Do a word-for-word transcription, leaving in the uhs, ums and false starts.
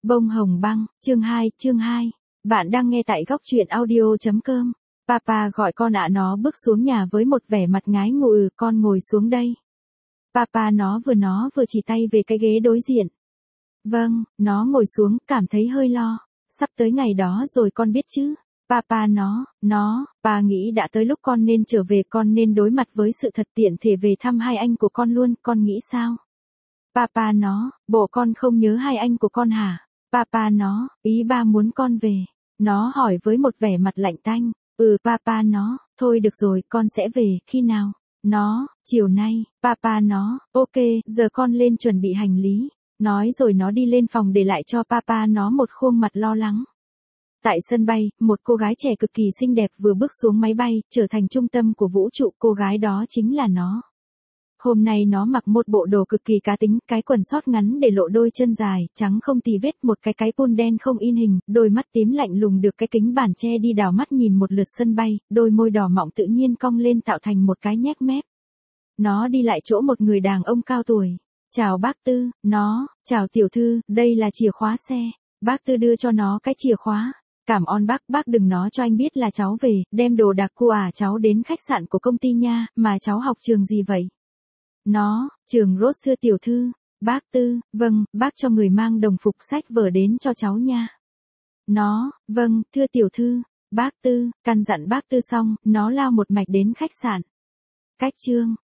Bông hồng băng, chương hai, chương hai. Bạn đang nghe tại góc truyện audio.com. Papa gọi con ạ. Nó bước xuống nhà với một vẻ mặt ngái ngủ. Ừ, con ngồi xuống đây. Papa nó vừa nó vừa chỉ tay về cái ghế đối diện. Vâng, nó ngồi xuống, cảm thấy hơi lo. Sắp tới ngày đó rồi con biết chứ. Papa nó, nó, bà nghĩ đã tới lúc con nên trở về, con nên đối mặt với sự thật, tiện thể về thăm hai anh của con luôn, con nghĩ sao? Papa nó, bộ con không nhớ hai anh của con hả? Papa nó, ý ba muốn con về. Nó hỏi với một vẻ mặt lạnh tanh. Ừ, papa nó, thôi được rồi, con sẽ về, khi nào? Nó, chiều nay. Papa nó, ok, giờ con lên chuẩn bị hành lý. Nói rồi nó đi lên phòng để lại cho papa nó một khuôn mặt lo lắng. Tại sân bay, một cô gái trẻ cực kỳ xinh đẹp vừa bước xuống máy bay, trở thành trung tâm của vũ trụ, cô gái đó chính là nó. Hôm nay nó mặc một bộ đồ cực kỳ cá tính, cái quần sót ngắn để lộ đôi chân dài, trắng không tì vết, một cái cái pôn đen không in hình, đôi mắt tím lạnh lùng được cái kính bản che đi, đảo mắt nhìn một lượt sân bay, đôi môi đỏ mọng tự nhiên cong lên tạo thành một cái nhếch mép. Nó đi lại chỗ một người đàn ông cao tuổi. Chào bác Tư, nó, chào tiểu thư, đây là chìa khóa xe. Bác Tư đưa cho nó cái chìa khóa. Cảm ơn bác, bác đừng nói cho anh biết là cháu về, đem đồ đạc của à cháu đến khách sạn của công ty nha, mà cháu học trường gì vậy? Nó, trường Rose thưa tiểu thư. Bác Tư, vâng, bác cho người mang đồng phục sách vở đến cho cháu nha. Nó, vâng, thưa tiểu thư. Bác Tư, căn dặn bác Tư xong, nó lao một mạch đến khách sạn. Cách chương.